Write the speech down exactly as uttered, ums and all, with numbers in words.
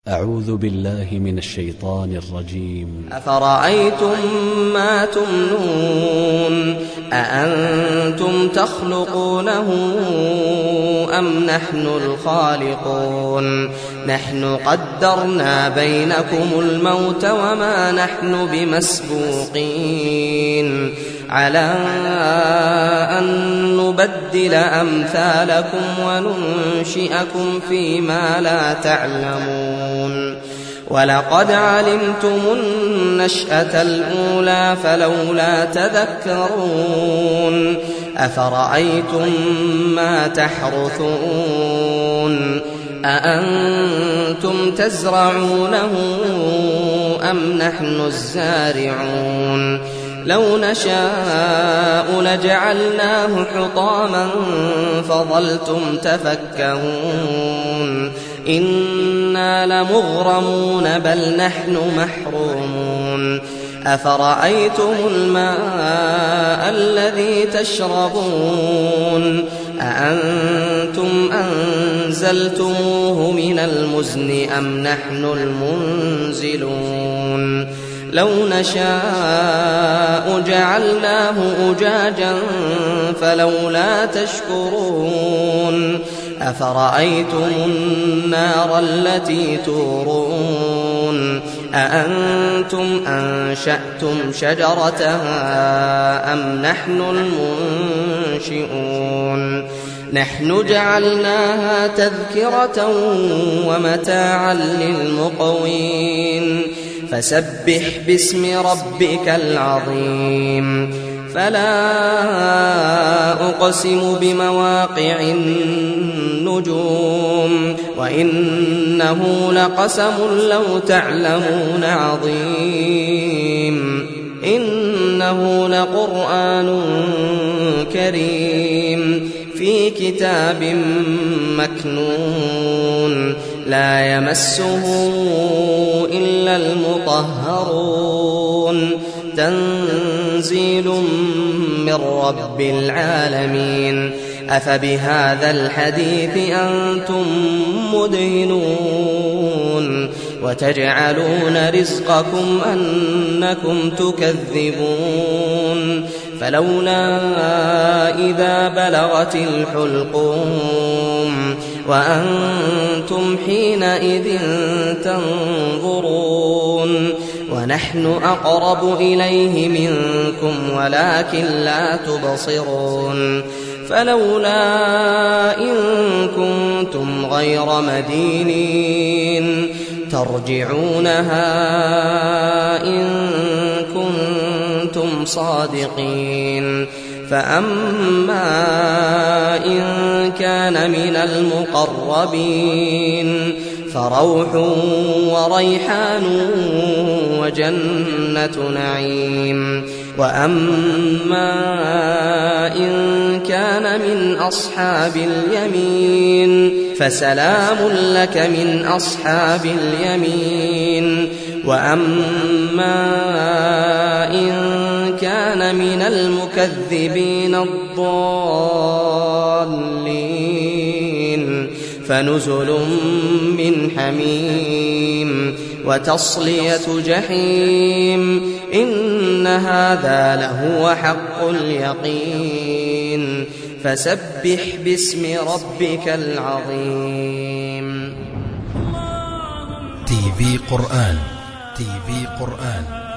أعوذ بالله من الشيطان الرجيم. أفرأيتم ما تمنون أأنتم تخلقونه أم نحن الخالقون نحن قدرنا بينكم الموت وما نحن بمسبوقين على أن نبدل أمثالكم وننشئكم فيما لا تعلمون ولقد علمتم النشأة الأولى فلولا تذكرون أفرأيتم ما تحرثون أأنتم تزرعونه أم نحن الزارعون لو نشاء لجعلناه حطاما فظلتم تفكهون إنا لمغرمون بل نحن محرومون أفرأيتم الماء الذي تشربون أأنتم أنزلتموه من المزن أم نحن المنزلون لو نشاء جعلناه أجاجا فلولا تشكرون أفرأيتم النار التي تورون أأنتم أنشأتم شجرتها أم نحن المنشئون نحن جعلناها تذكرة ومتاعا للمقوين فسبح باسم ربك العظيم فلا أقسم بمواقع النجوم وإنه لقسم لو تعلمون عظيم إنه لقرآن كريم في كتاب مكنون لا يمسه إلا المطهرون تنزيل من رب العالمين أفبهذا الحديث أنتم مدهنون وتجعلون رزقكم أنكم تكذبون فلولا إذا بلغت الحلقوم وأنتم حينئذ تنظرون ونحن أقرب إليه منكم ولكن لا تبصرون فلولا إن كنتم غير مدينين ترجعونها إن كنتم صادقين فأما إن كان من المقربين فروح وريحان وجنة نعيم وأما إن كان من أصحاب اليمين فسلام لك من أصحاب اليمين وأما إن كان من المكذبين الضالين فنزل من حميم وتصلية جحيم إن هذا لهو حق اليقين فسبح باسم ربك العظيم. تي في قرآن تي في قرآن